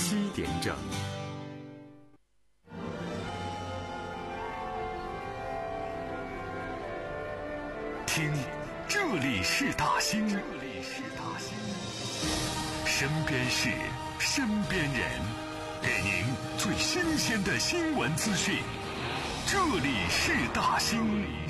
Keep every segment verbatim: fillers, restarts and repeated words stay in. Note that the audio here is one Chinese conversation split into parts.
七点整。听，这里是大兴，这里是大兴，身边事，身边人，给您最新鲜的新闻资讯。这里是大兴。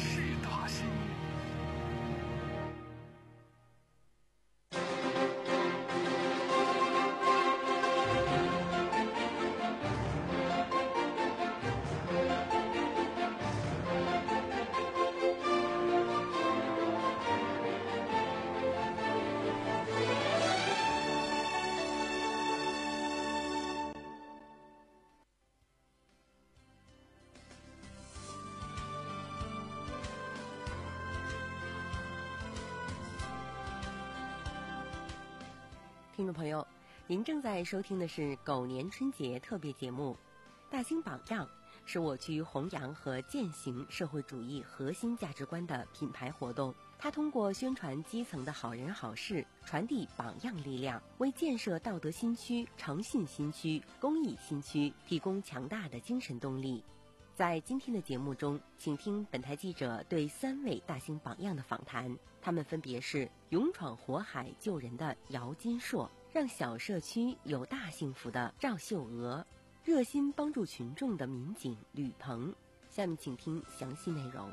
听众朋友，您正在收听的是狗年春节特别节目《大兴榜样》，是我区弘扬和践行社会主义核心价值观的品牌活动。它通过宣传基层的好人好事，传递榜样力量，为建设道德新区、诚信新区、公益新区提供强大的精神动力。在今天的节目中，请听本台记者对三位大兴榜样的访谈，他们分别是勇闯火海救人的姚金硕，让小社区有大幸福的赵秀娥，热心帮助群众的民警吕鹏。下面请听详细内容。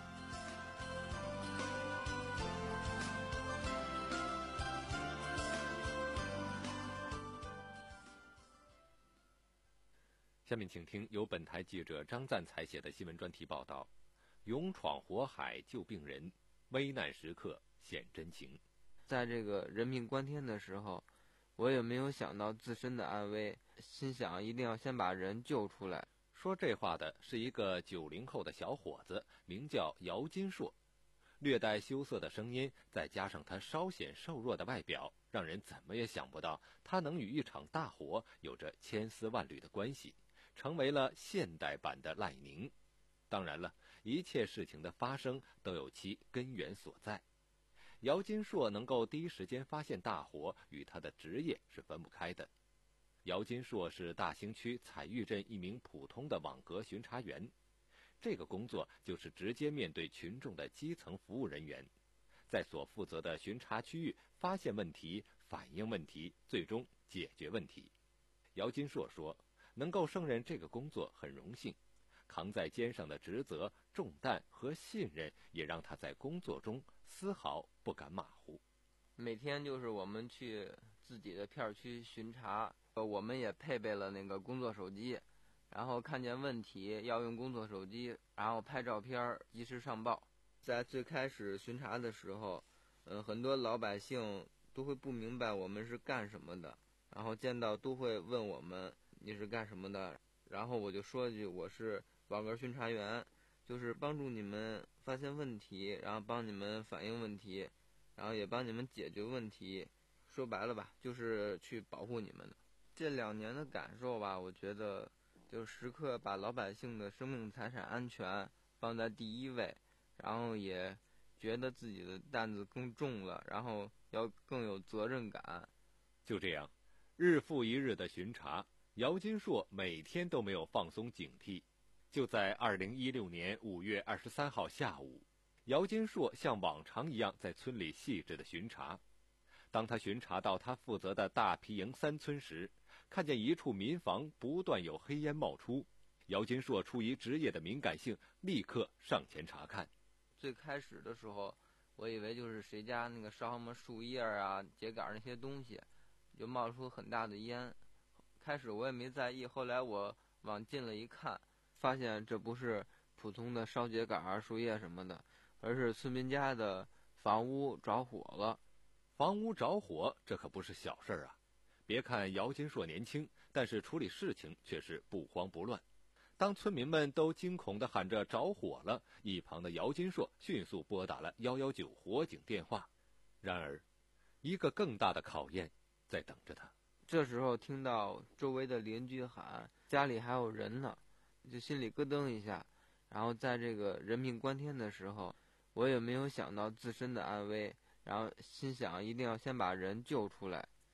下面请听由本台记者张赞采写的新闻专题报道：勇闯火海救病人，危难时刻显真情。 在这个人命关天的时候，我也没有想到自身的安危，心想一定要先把人救出来。 说这话的是一个九零后的小伙子，名叫姚金硕，略带羞涩的声音，再加上他稍显瘦弱的外表，让人怎么也想不到他能与一场大火有着千丝万缕的关系，成为了现代版的赖宁。当然了，一切事情的发生都有其根源所在。姚金硕能够第一时间发现大火，与他的职业是分不开的。姚金硕是大兴区彩玉镇一名普通的网格巡查员，这个工作就是直接面对群众的基层服务人员，在所负责的巡查区域发现问题、反映问题，最终解决问题。姚金硕说，能够胜任这个工作很荣幸，扛在肩上的职责、重担和信任也让他在工作中丝毫不敢马虎。 每天就是我们去自己的片区巡查，我们也配备了那个工作手机，然后看见问题要用工作手机，然后拍照片及时上报。在最开始巡查的时候，嗯，很多老百姓都会不明白我们是干什么的，然后见到都会问我们你是干什么的，然后我就说一句我是网格巡查员，就是帮助你们发现问题，然后帮你们反映问题，然后也帮你们解决问题，说白了吧，就是去保护你们的。这两年的感受吧，我觉得就时刻把老百姓的生命财产安全放在第一位，然后也觉得自己的担子更重了，然后要更有责任感。 就这样，日复一日的巡查，姚金硕每天都没有放松警惕。就在二零一六年五月二十三号下午，姚金硕像往常一样在村里细致的巡查。当他巡查到他负责的大皮营三村时，看见一处民房不断有黑烟冒出，姚金硕出于职业的敏感性，立刻上前查看。 最开始的时候，我以为就是谁家那个烧什么树叶啊、秸秆那些东西，就冒出很大的烟。开始我也没在意，后来我往近了一看，发现这不是普通的烧秸秆、树叶什么的，而是村民家的房屋着火了。 房屋着火，这可不是小事啊！别看姚金硕年轻，但是处理事情却是不慌不乱。当村民们都惊恐地喊着着火了，一旁的姚金硕迅速拨打了一一九火警电话。然而，一个更大的考验在等着他。 这时候听到周围的邻居喊家里还有人呢，就心里咯噔一下。然后在这个人命关天的时候，我也没有想到自身的安危，然后心想一定要先把人救出来。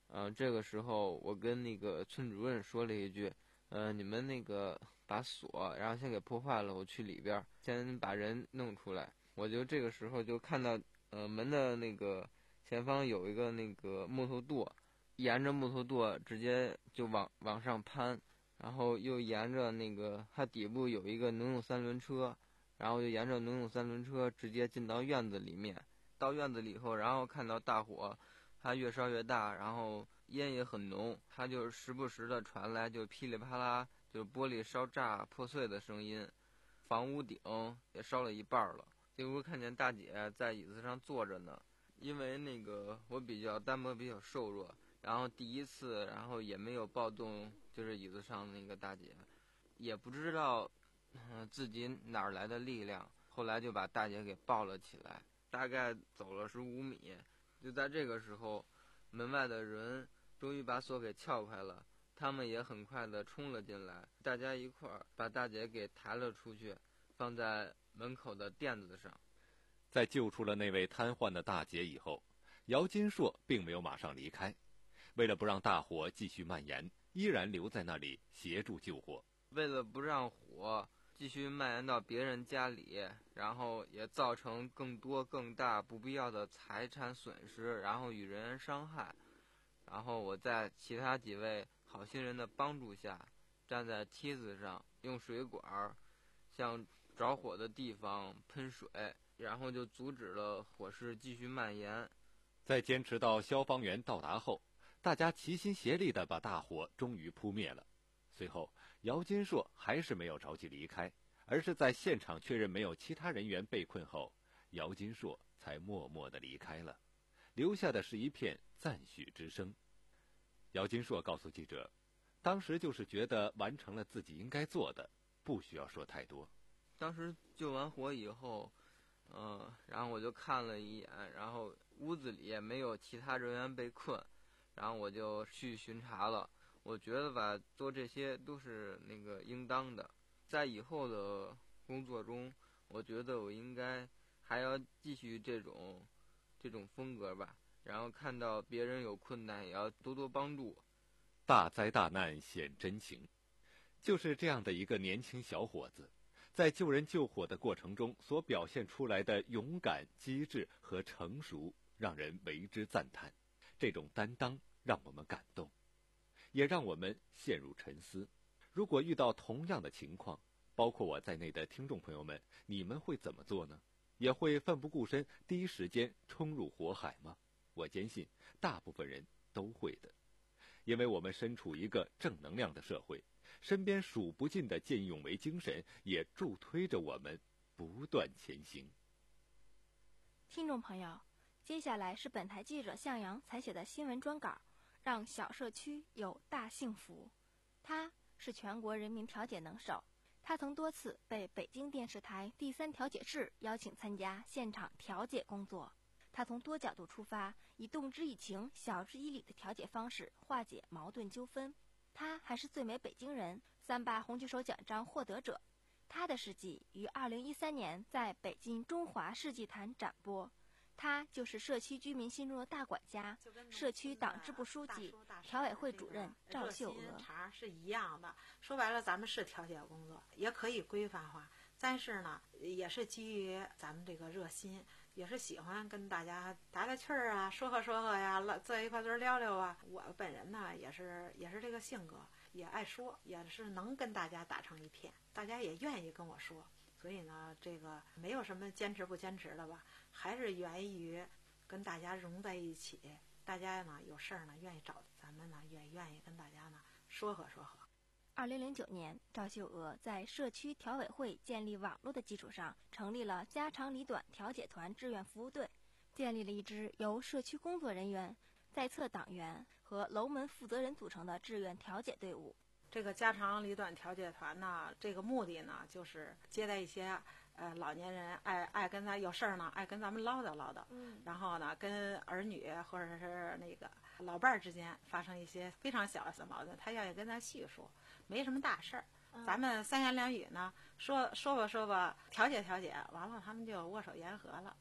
嗯、呃，这个时候我跟那个村主任说了一句，呃，你们那个把锁，然后先给破坏了，我去里边先把人弄出来。我就这个时候就看到，呃，门的那个前方有一个那个木头垛，沿着木头垛直接就往往上攀，然后又沿着那个它底部有一个农用三轮车，然后就沿着农用三轮车直接进到院子里面。到院子里以后，然后看到大火它越烧越大，然后烟也很浓，它就时不时的传来就噼里啪啦就玻璃烧炸破碎的声音，房屋顶也烧了一半了。结果看见大姐在椅子上坐着呢，因为那个我比较单薄比较瘦弱，然后第一次然后也没有抱动就是椅子上那个大姐，也不知道、呃、自己哪儿来的力量，后来就把大姐给抱了起来，大概走了十五米。就在这个时候，门外的人终于把锁给撬开了，他们也很快的冲了进来，大家一块儿把大姐给抬了出去，放在门口的垫子上。 在救出了那位瘫痪的大姐以后，姚金硕并没有马上离开，为了不让大火继续蔓延，依然留在那里协助救火。 为了不让火继续蔓延到别人家里，然后也造成更多更大不必要的财产损失，然后与人伤害，然后我在其他几位好心人的帮助下，站在梯子上，用水管向着火的地方喷水，然后就阻止了火势继续蔓延。 在坚持到消防员到达后，大家齐心协力地把大火终于扑灭了。随后，姚金硕还是没有着急离开，而是在现场确认没有其他人员被困后，姚金硕才默默地离开了，留下的是一片赞许之声。姚金硕告诉记者，当时就是觉得完成了自己应该做的，不需要说太多。 当时救完火以后，呃，然后我就看了一眼，然后屋子里也没有其他人员被困，然后我就去巡查了。我觉得吧，做这些都是那个应当的。在以后的工作中，我觉得我应该还要继续这种这种风格吧。然后看到别人有困难，也要多多帮助。 大灾大难显真情，就是这样的一个年轻小伙子，在救人救火的过程中所表现出来的勇敢、机智和成熟，让人为之赞叹。这种担当让我们感动，也让我们陷入沉思。如果遇到同样的情况，包括我在内的听众朋友们，你们会怎么做呢？也会奋不顾身，第一时间冲入火海吗？我坚信大部分人都会的，因为我们身处一个正能量的社会，身边数不尽的见义勇为精神也助推着我们不断前行。 听众朋友，接下来是本台记者向阳采写的新闻专稿，让小社区有大幸福。他是全国人民调解能手，他曾多次被北京电视台第三调解室邀请参加现场调解工作。他从多角度出发，以动之以情、晓之以理的调解方式化解矛盾纠纷。他还是最美北京人三八红举手奖章获得者。他的事迹于二零一三年在北京中华世纪坛展播。他就是社区居民心中的大管家，社区党支部书记、调委会主任赵秀娥。 茬是一样的，说白了，咱们是调解工作，也可以规范化，但是呢，也是基于咱们这个热心，也是喜欢跟大家打打趣儿啊，说和说和呀，坐一块堆聊聊啊。我本人呢，也是也是这个性格，也爱说，也是能跟大家打成一片，大家也愿意跟我说。所以呢，这个没有什么坚持不坚持的吧，还是源于跟大家融在一起。大家呢有事儿呢愿意找咱们呢，也愿意跟大家呢说和说和。 二零零九年，赵秀娥在社区调委会建立网络的基础上，成立了家长里短调解团志愿服务队，建立了一支由社区工作人员、在册党员和楼门负责人组成的志愿调解队伍。 这个家长里短调解团呢，这个目的呢，就是接待一些呃老年人爱爱跟咱有事儿呢，爱跟咱们唠叨唠叨，嗯，然后呢，跟儿女或者是那个老伴儿之间发生一些非常小的矛盾，他愿意跟咱叙述，没什么大事儿，嗯，咱们三言两语呢，说说吧说吧，调解调解，完了他们就握手言和了。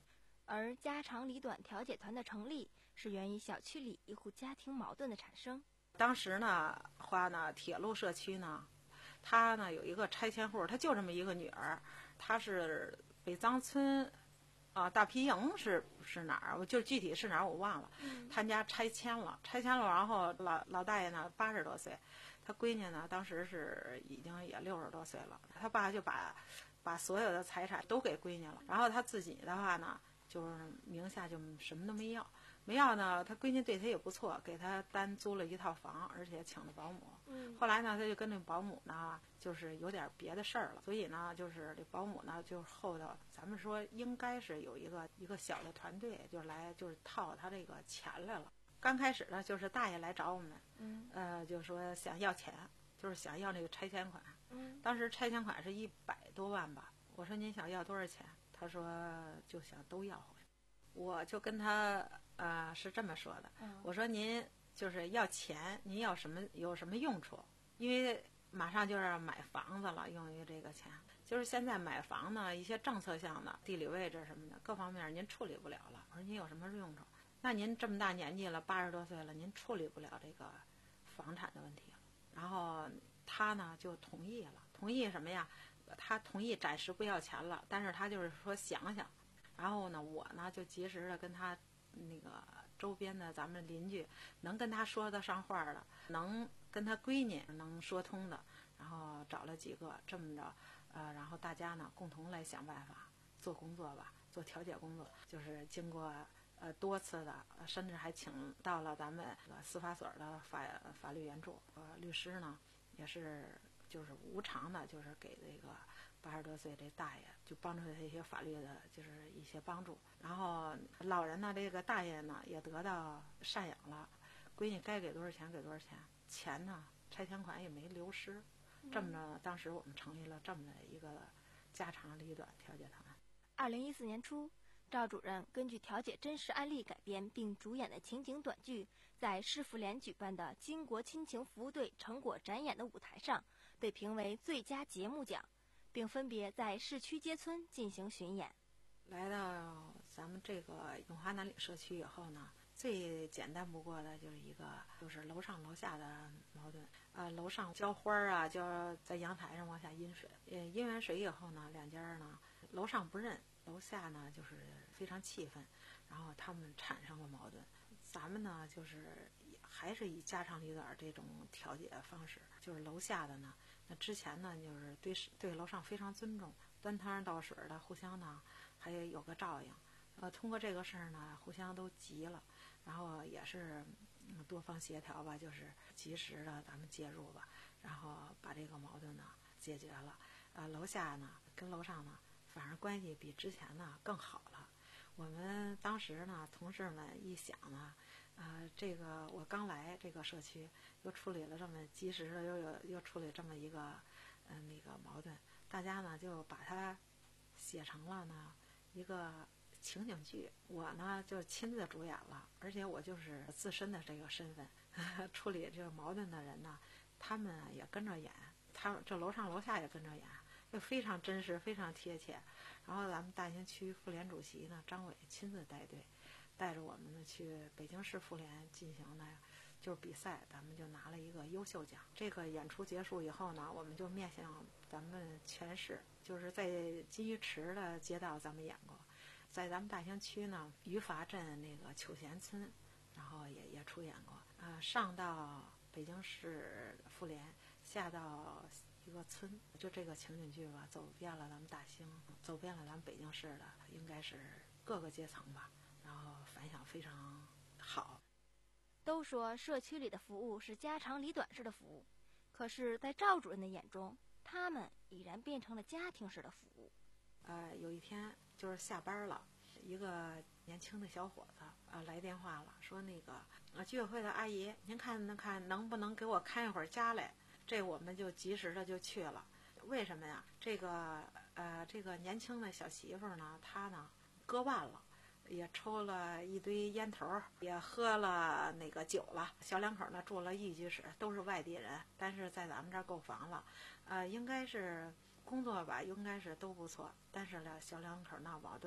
而家长里短调解团的成立是源于小区里一户家庭矛盾的产生。 当时呢，话呢，铁路社区呢，他呢有一个拆迁户，他就这么一个女儿，他是北藏村啊，大皮营是是哪儿？我就具体是哪儿我忘了。他家拆迁了，拆迁了，然后老老大爷呢八十多岁，他闺女呢当时是已经也六十多岁了，他爸就把把所有的财产都给闺女了，然后他自己的话呢，就是名下就什么都没要。没要呢，他闺女对他也不错，给他单租了一套房，而且请了保姆。 嗯， 后来呢，他就跟那保姆呢，就是有点别的事儿了，所以呢，就是这保姆呢，就后头咱们说应该是有一个一个小的团队，就来就是套他这个钱来了。刚开始呢，就是大爷来找我们， 嗯， 呃，就说想要钱，就是想要那个拆迁款。 嗯， 当时拆迁款是一百多万吧，我说您想要多少钱？他说就想都要回来。我就跟他。呃，是这么说的，我说您就是要钱，您要什么有什么用处？因为马上就要买房子了，用于这个钱，就是现在买房呢，一些政策项的地理位置什么的各方面您处理不了了。我说您有什么用处？那您这么大年纪了，八十多岁了，您处理不了这个房产的问题了。然后他呢就同意了，同意什么呀？他同意暂时不要钱了，但是他就是说想想。然后呢，我呢就及时的跟他。那个周边的咱们邻居能跟他说得上话的，能跟他闺女能说通的，然后找了几个这么着，呃，然后大家呢共同来想办法做工作吧，做调解工作，就是经过呃多次的，甚至还请到了咱们司法所的法法律援助，呃，律师呢也是就是无偿的，就是给这个。八十多岁这大爷就帮助他一些法律的，就是一些帮助。然后老人呢，这个大爷呢也得到赡养了，闺女该给多少钱给多少钱，钱呢拆迁款也没流失。这么着，当时我们成立了这么的一个家长里短调解团。 二零一四年初，赵主任根据调解真实案例改编并主演的情景短剧，在市妇联举办的巾帼亲情服务队成果展演的舞台上，被评为最佳节目奖。并分别在市区街村进行巡演。 来到咱们这个永华南岭社区以后呢，最简单不过的就是一个就是楼上楼下的矛盾。呃，楼上浇花啊，浇在阳台上往下阴水，呃，阴完水以后呢，两家呢楼上不认，楼下呢就是非常气愤，然后他们产生了矛盾。咱们呢就是还是以家长里短这种调解方式，就是楼下的呢。那之前呢，就是对对楼上非常尊重，端汤倒水的，互相呢还有个照应。呃，通过这个事儿呢，互相都急了，然后也是、嗯、多方协调吧，就是及时的咱们介入吧，然后把这个矛盾呢解决了。呃，楼下呢跟楼上呢，反而关系比之前呢更好了。我们当时呢，同事们一想呢。呃，这个我刚来这个社区，又处理了这么及时的，又有又处理这么一个，嗯、呃，那个矛盾，大家呢就把它写成了呢一个情景剧。我呢就亲自主演了，而且我就是自身的这个身份，呵呵处理这个矛盾的人呢，他们也跟着演，他这楼上楼下也跟着演，就非常真实，非常贴切。然后咱们大兴区妇联主席呢张伟亲自带队。带着我们呢去北京市妇联进行的就是比赛，咱们就拿了一个优秀奖。这个演出结束以后呢，我们就面向咱们全市，就是在金鱼池的街道咱们演过，在咱们大兴区呢余阀镇那个求贤村，然后也也出演过。呃，上到北京市妇联，下到一个村，就这个情景剧吧，走遍了咱们大兴，走遍了咱们北京市的，应该是各个阶层吧。然后反响非常好。 都说社区里的服务是家长里短式的服务，可是在赵主任的眼中，他们已然变成了家庭式的服务。 呃，有一天就是下班了，一个年轻的小伙子啊、呃、来电话了，说那个啊居委会的阿姨，您看能看能不能给我看一会儿家来？这我们就及时的就去了。为什么呀？这个呃这个年轻的小媳妇呢，她呢割腕了。也抽了一堆烟头，也喝了那个酒了。小两口呢住了一居室，都是外地人，但是在咱们这儿购房了。呃，应该是工作吧，应该是都不错。但是呢，小两口闹矛盾了。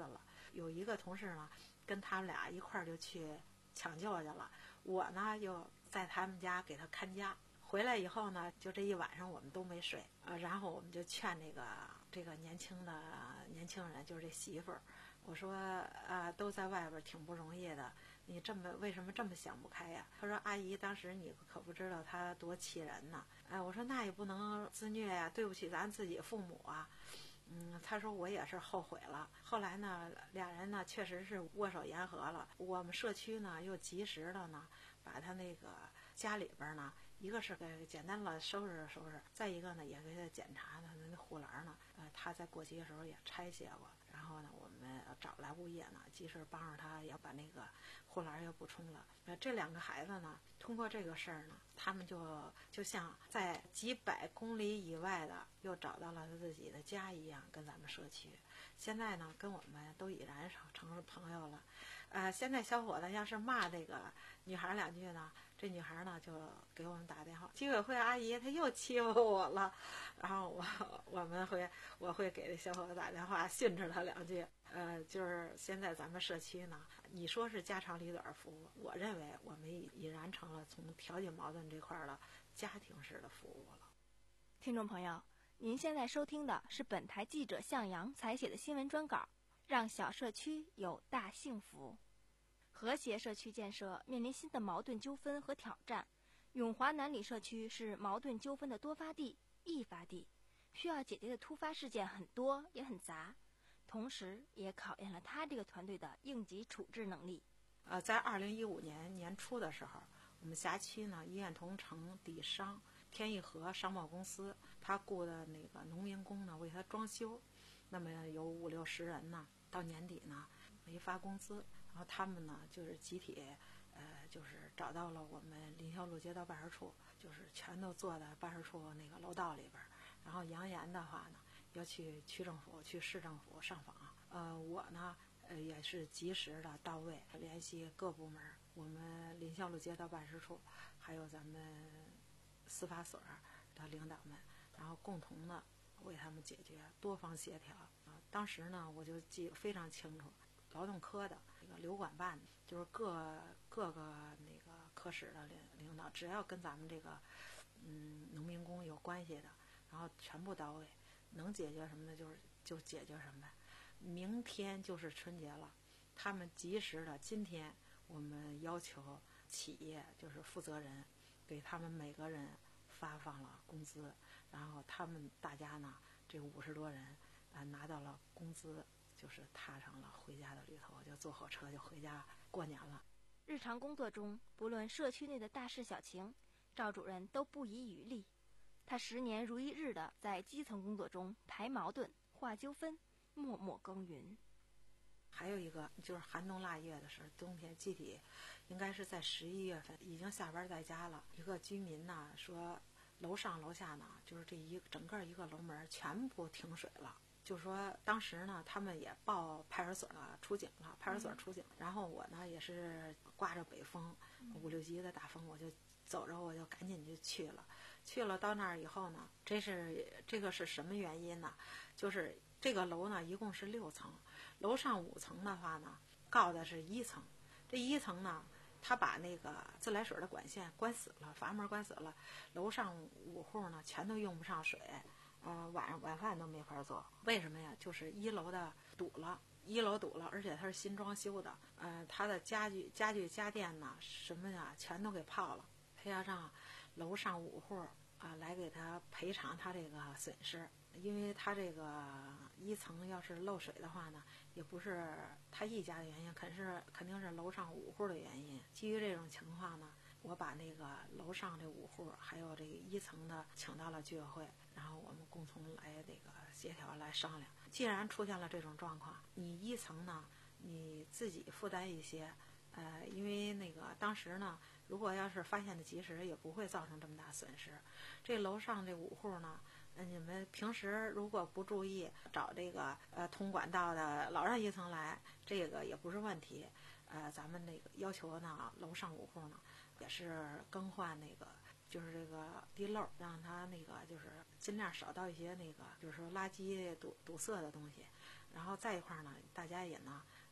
有一个同事呢，跟他们俩一块儿就去抢救去了，我呢又在他们家给他看家。回来以后呢，就这一晚上我们都没睡，呃，然后我们就劝这个这个年轻的年轻人，就是这媳妇儿，我说啊、呃，都在外边挺不容易的，你这么为什么这么想不开呀？他说阿姨，当时你可不知道他多气人呢。哎，我说那也不能自虐呀，对不起咱自己父母啊。嗯，他说我也是后悔了。后来呢，俩人呢确实是握手言和了。我们社区呢又及时的呢把他那个家里边呢，一个是给简单的收拾收拾，再一个呢也给他检查呢那护栏呢，呃，他在过期的时候也拆卸过。然后呢，我们找来物业呢，及时帮着他也把那个护栏也补充了。呃，这两个孩子呢，通过这个事儿呢，他们就就像在几百公里以外的又找到了自己的家一样，跟咱们社区。现在呢，跟我们都已然成了朋友了。呃，现在小伙子要是骂这个女孩两句呢，这女孩呢就给我们打电话，居委会阿姨她又欺负我了，然后我我们会我会给这小伙子打电话训斥他两句。呃，就是现在咱们社区呢，你说是家长里短服务，我认为我们已已然成了从调解矛盾这块的家庭式的服务了。 听众朋友，您现在收听的是本台记者向阳采写的新闻专稿，让小社区有大幸福。和谐社区建设面临新的矛盾纠纷和挑战。永华南里社区是矛盾纠纷的多发地、易发地，需要解决的突发事件很多也很杂，同时也考验了他这个团队的应急处置能力。 呃，在二零一五年年初的时候，我们辖区呢，医院同城底商天益和商贸公司，他雇的那个农民工呢为他装修，那么有五六十人呢，到年底呢没发工资，然后他们呢就是集体，呃，就是找到了我们林霄路街道办事处，就是全都坐在办事处那个楼道里边，然后扬言的话呢，要去区政府、去市政府上访。呃，我呢，呃，也是及时的到位，联系各部门，我们林霄路街道办事处，还有咱们司法所的领导们，然后共同的为他们解决，多方协调。啊，当时呢，我就记得非常清楚，劳动科的这个流管办，就是各各个那个科室的领领导，只要跟咱们这个嗯农民工有关系的，然后全部到位，能解决什么的，就是就解决什么。明天就是春节了，他们及时的，今天我们要求企业就是负责人给他们每个人发放了工资，然后他们大家呢，这五十多人啊、呃、拿到了工资，就是踏上了回家的旅途，就坐火车就回家过年了。 日常工作中，不论社区内的大事小情，赵主任都不遗余力。他十年如一日的在基层工作中排矛盾、化纠纷，默默耕耘。 还有一个就是寒冬腊月的时候，冬天具体应该是在十一月份，已经下班在家了。一个居民呢说，楼上楼下呢，就是这一整个一个楼门全部停水了。就是说当时呢，他们也报派出所了，出警了，派出所出警。嗯、然后我呢也是刮着北风，五六级的大风，我就走着我就赶紧就去了。去了到那儿以后呢，这是这个是什么原因呢？就是这个楼呢一共是六层，楼上五层的话呢，告的是一层。这一层呢，他把那个自来水的管线关死了，阀门关死了，楼上五户呢全都用不上水，呃，晚上晚饭都没法做。为什么呀？就是一楼的堵了，一楼堵了，而且它是新装修的，呃，它的家具、家具、家电呢，什么呀，全都给泡了。他要让楼上五户啊、呃、来给他赔偿他这个损失，因为他这个一层要是漏水的话呢，也不是他一家的原因，肯是肯定是楼上五户的原因。基于这种情况呢，我把那个楼上这五户还有这个一层的请到了居委会，然后我们共同来那个协调来商量。既然出现了这种状况，你一层呢你自己负担一些，呃，因为那个当时呢，如果要是发现的及时，也不会造成这么大损失。这楼上这五户呢，呃，你们平时如果不注意，找这个呃通管道的老让一层来，这个也不是问题。呃，咱们那个要求呢，楼上五户呢，也是更换那个就是这个地漏，让它那个就是尽量少到一些那个就是说垃圾堵堵塞的东西。然后再一块呢，大家也呢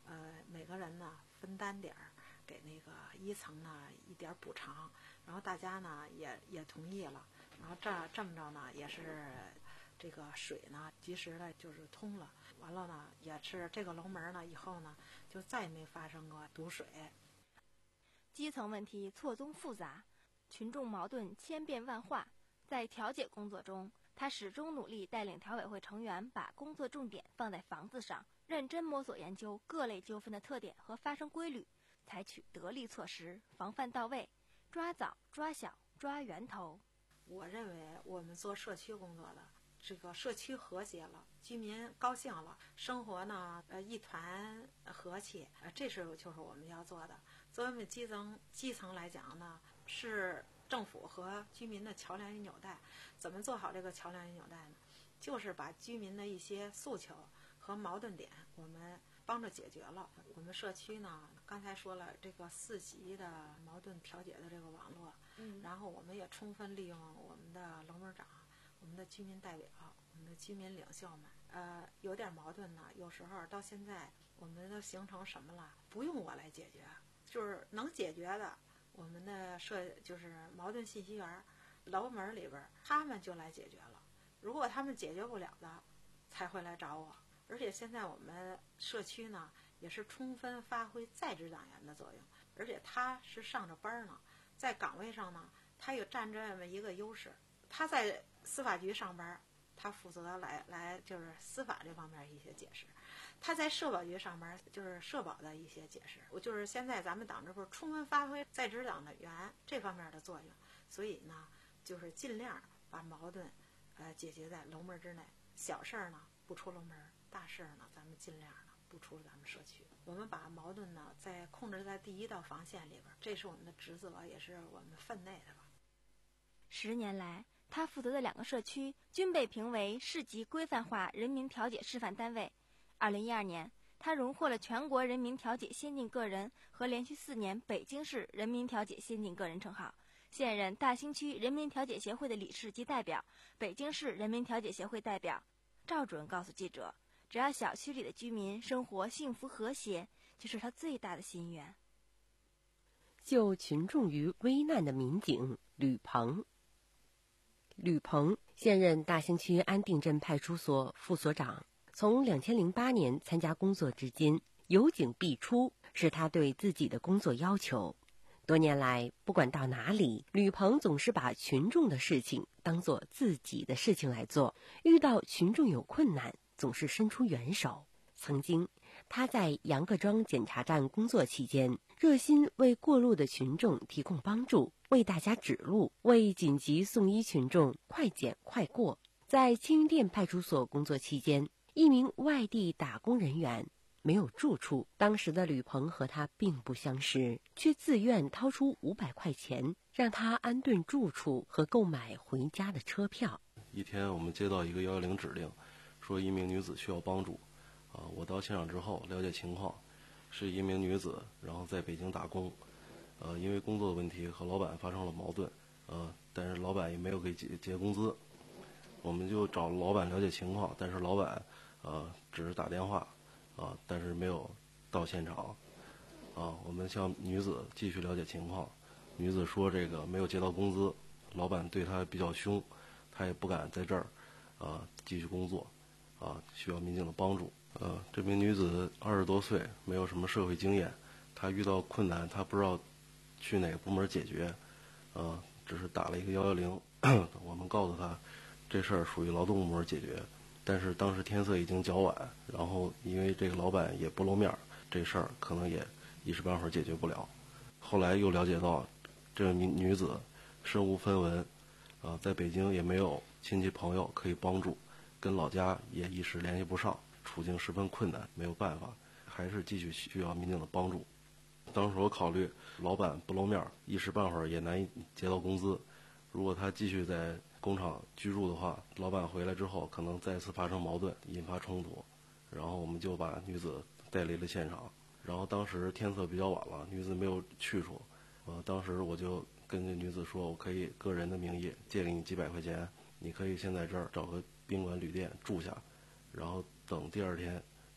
呃，每个人呢分担点儿，给那个一层呢一点补偿，然后大家呢也也同意了，然后这这么着呢也是这个水呢及时的就是通了，完了呢也是这个楼门呢以后呢就再也没发生过堵水。 基层问题错综复杂，群众矛盾千变万化，在调解工作中，他始终努力带领调委会成员把工作重点放在房子上，认真摸索研究各类纠纷的特点和发生规律，采取得力措施，防范到位，抓早抓小抓源头。 我认为我们做社区工作的，这个社区和谐了，居民高兴了，生活呢呃一团和气，呃这是就是我们要做的。作为我们基层基层来讲呢，是政府和居民的桥梁与纽带。怎么做好这个桥梁与纽带呢？就是把居民的一些诉求和矛盾点，我们帮着解决了。我们社区呢，刚才说了这个四级的矛盾调解的这个网络，嗯，然后我们也充分利用我们的楼门长、我们的居民代表、我们的居民领袖们，呃，有点矛盾呢，有时候到现在我们都形成什么了？不用我来解决，就是能解决的，我们的社就是矛盾信息源楼门里边，他们就来解决了。如果他们解决不了的，才会来找我。而且现在我们社区呢，也是充分发挥在职党员的作用，而且他是上着班呢，在岗位上呢，他有占这么一个优势。他在司法局上班，他负责来来就是司法这方面一些解释；他在社保局上班，就是社保的一些解释。我就是现在咱们党支部充分发挥在职党的员这方面的作用，所以呢，就是尽量把矛盾呃解决在楼门之内，小事儿呢不出楼门，大事呢咱们尽量呢不出咱们社区。我们把矛盾呢在控制在第一道防线里边，这是我们的职责，也是我们分内的吧。 十年来，他负责的两个社区均被评为市级规范化人民调解示范单位。二零一二年，他荣获了全国人民调解先进个人和连续四年北京市人民调解先进个人称号。现任大兴区人民调解协会的理事及代表，北京市人民调解协会代表赵主任告诉记者，只要小区里的居民生活幸福和谐，就是他最大的心愿。 救群众于危难的民警吕鹏。吕鹏现任大兴区安定镇派出所副所长，从两千零八年参加工作至今，有警必出是他对自己的工作要求。多年来，不管到哪里，吕鹏总是把群众的事情当作自己的事情来做，遇到群众有困难，总是伸出援手。曾经，他在杨各庄检查站工作期间，热心为过路的群众提供帮助，为大家指路，为紧急送医群众快检快过。在青云店派出所工作期间，一名外地打工人员没有住处，当时的吕鹏和他并不相识，却自愿掏出五百块钱，让他安顿住处和购买回家的车票。 一天，我们接到一个幺幺零指令，说一名女子需要帮助。啊，我到现场之后了解情况，是一名女子，然后在北京打工，呃，因为工作的问题和老板发生了矛盾，呃，但是老板也没有给结结工资，我们就找老板了解情况，但是老板呃只是打电话。啊，但是没有到现场。啊，我们向女子继续了解情况，女子说这个没有接到工资，老板对她比较凶，她也不敢在这儿啊继续工作，啊，需要民警的帮助。呃，这名女子二十多岁，没有什么社会经验，她遇到困难，她不知道去哪个部门解决，呃，只是打了一个幺幺零，我们告诉她这事儿属于劳动部门解决。但是当时天色已经较晚，然后因为这个老板也不露面，这事儿可能也一时半会儿解决不了。后来又了解到，这个女女子身无分文，啊、呃，在北京也没有亲戚朋友可以帮助，跟老家也一时联系不上，处境十分困难，没有办法，还是继续需要民警的帮助。当时我考虑，老板不露面，一时半会儿也难以接到工资，如果他继续在工厂居住的话，老板回来之后可能再次发生矛盾，引发冲突，然后我们就把女子带离了现场。然后当时天色比较晚了，女子没有去处，呃，当时我就跟这女子说，我可以个人的名义借给你几百块钱，你可以先在这儿找个宾馆旅店住下，然后等第二天，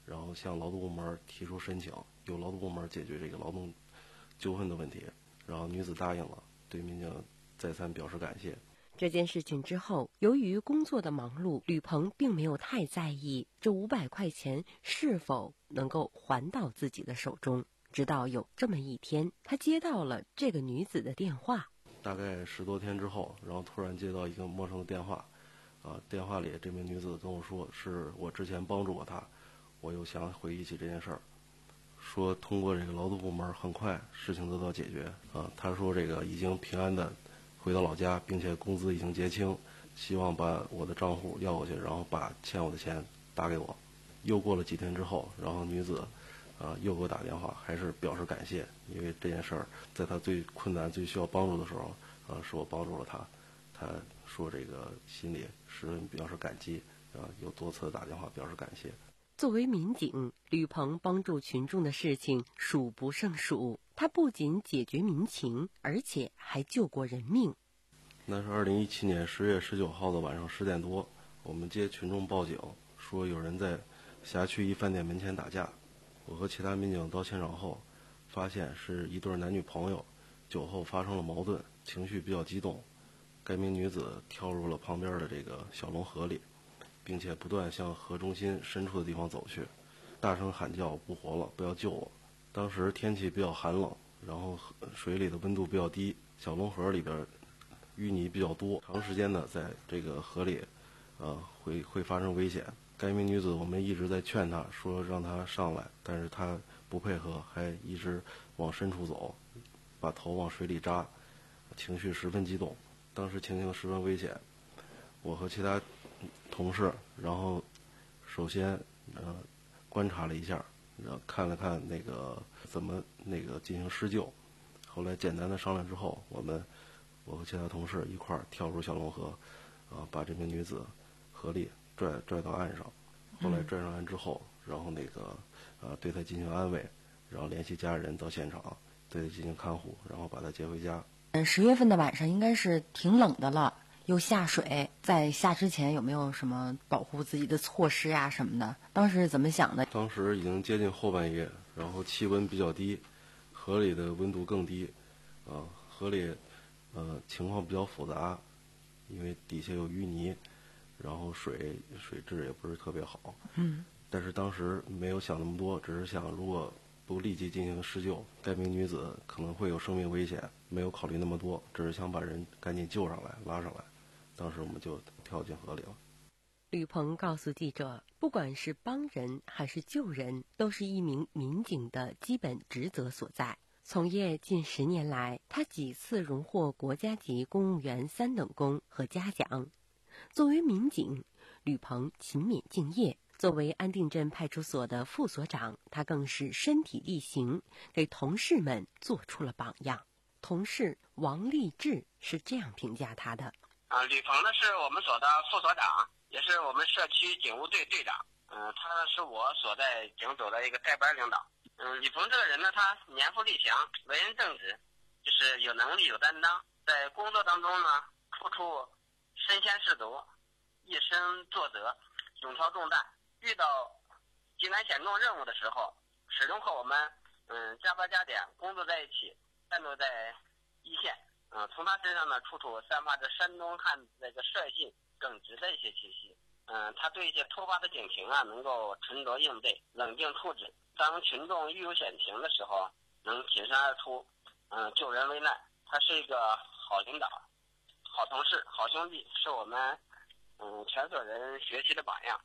然后向劳动部门提出申请，由劳动部门解决这个劳动纠纷的问题。然后女子答应了，对民警再三表示感谢。 这件事情之后，由于工作的忙碌，吕鹏并没有太在意这五百块钱是否能够还到自己的手中。直到有这么一天，他接到了这个女子的电话。 大概十多天之后，然后突然接到一个陌生的电话，啊，电话里这名女子跟我说，是我之前帮助过她，我又想回忆起这件事儿，说通过这个劳动部门，很快事情得到解决。啊，她说这个已经平安的回到老家，并且工资已经结清，希望把我的账户要过去，然后把欠我的钱打给我。又过了几天之后，然后女子啊，又给我打电话，还是表示感谢，因为这件事儿在他最困难、最需要帮助的时候，啊，是我帮助了他。他说这个心里十分表示感激，啊，有多次打电话表示感谢。 作为民警，吕鹏帮助群众的事情数不胜数。他不仅解决民情，而且还救过人命。 那是二零一七年十月十九号的晚上十点多，我们接群众报警，说有人在辖区一饭店门前打架。我和其他民警到现场后，发现是一对男女朋友，酒后发生了矛盾，情绪比较激动。该名女子跳入了旁边的这个小龙河里，并且不断向河中心深处的地方走去，大声喊叫：“不活了，不要救我！”当时天气比较寒冷，然后水里的温度比较低，小龙河里边淤泥比较多，长时间的在这个河里，呃，会会发生危险。该名女子，我们一直在劝她，说让她上来，但是她不配合，还一直往深处走，把头往水里扎，情绪十分激动。当时情形十分危险，我和其他同事，然后首先呃观察了一下，然后看了看那个怎么那个进行施救。后来简单的商量之后，我们我和其他同事一块儿跳入小龙河，啊，把这名女子合力拽拽到岸上。后来拽上岸之后，然后那个呃对她进行安慰，然后联系家人到现场对她进行看护，然后把她接回家。 嗯，十月份的晚上应该是挺冷的了，又下水，在下之前有没有什么保护自己的措施呀、啊、什么的？当时是怎么想的？ 当时已经接近后半夜，然后气温比较低，河里的温度更低，啊，河里呃情况比较复杂，因为底下有淤泥，然后水水质也不是特别好。 嗯。 但是当时没有想那么多，只是想如果不立即进行施救，该名女子可能会有生命危险，没有考虑那么多，只是想把人赶紧救上来、拉上来。当时我们就跳进河里了。 吕鹏告诉记者，不管是帮人还是救人，都是一名民警的基本职责所在。从业近十年来，他几次荣获国家级公务员三等功和嘉奖。作为民警，吕鹏勤勉敬业。作为安定镇派出所的副所长，他更是身体力行，给同事们做出了榜样。同事王立志是这样评价他的： 啊，吕鹏呢是我们所的副所长，也是我们社区警务队队长。嗯、呃，他是我所在警组的一个带班领导。嗯，吕鹏这个人呢，他年富力强，为人正直，就是有能力有担当，在工作当中呢，处处身先士卒，以身作则，勇挑重担。遇到极难险重任务的时候，始终和我们嗯加班加点工作在一起，战斗在一线。嗯，从他身上呢，处处散发着山东汉子那个率性、耿直的一些气息。嗯，他对一些突发的警情啊，能够沉着应对，冷静处置。当群众遇有险情的时候，能挺身而出，嗯，救人危难。他是一个好领导、好同事、好兄弟，是我们嗯全所人学习的榜样。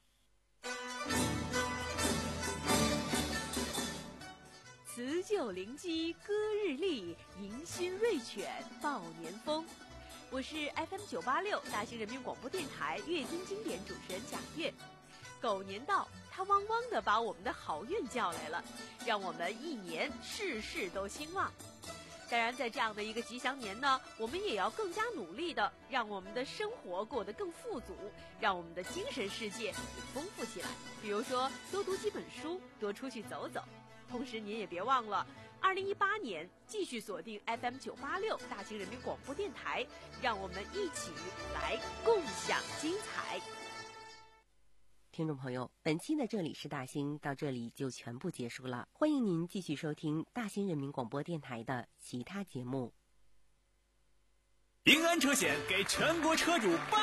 辞旧临机歌日丽，迎新瑞犬报年风。我是 F M 九八六大兴人民广播电台阅听经典主持人贾月。狗年到，它汪汪地把我们的好运叫来了，让我们一年事事都兴旺。当然，在这样的一个吉祥年呢，我们也要更加努力的，让我们的生活过得更富足，让我们的精神世界也丰富起来。比如说，多读几本书，多出去走走。同时，您也别忘了，二零一八年继续锁定 F M 九八六大兴人民广播电台，让我们一起来共享精彩。 听众朋友，本期的这里是大兴到这里就全部结束了，欢迎您继续收听大兴人民广播电台的其他节目。 平安车险给全国车主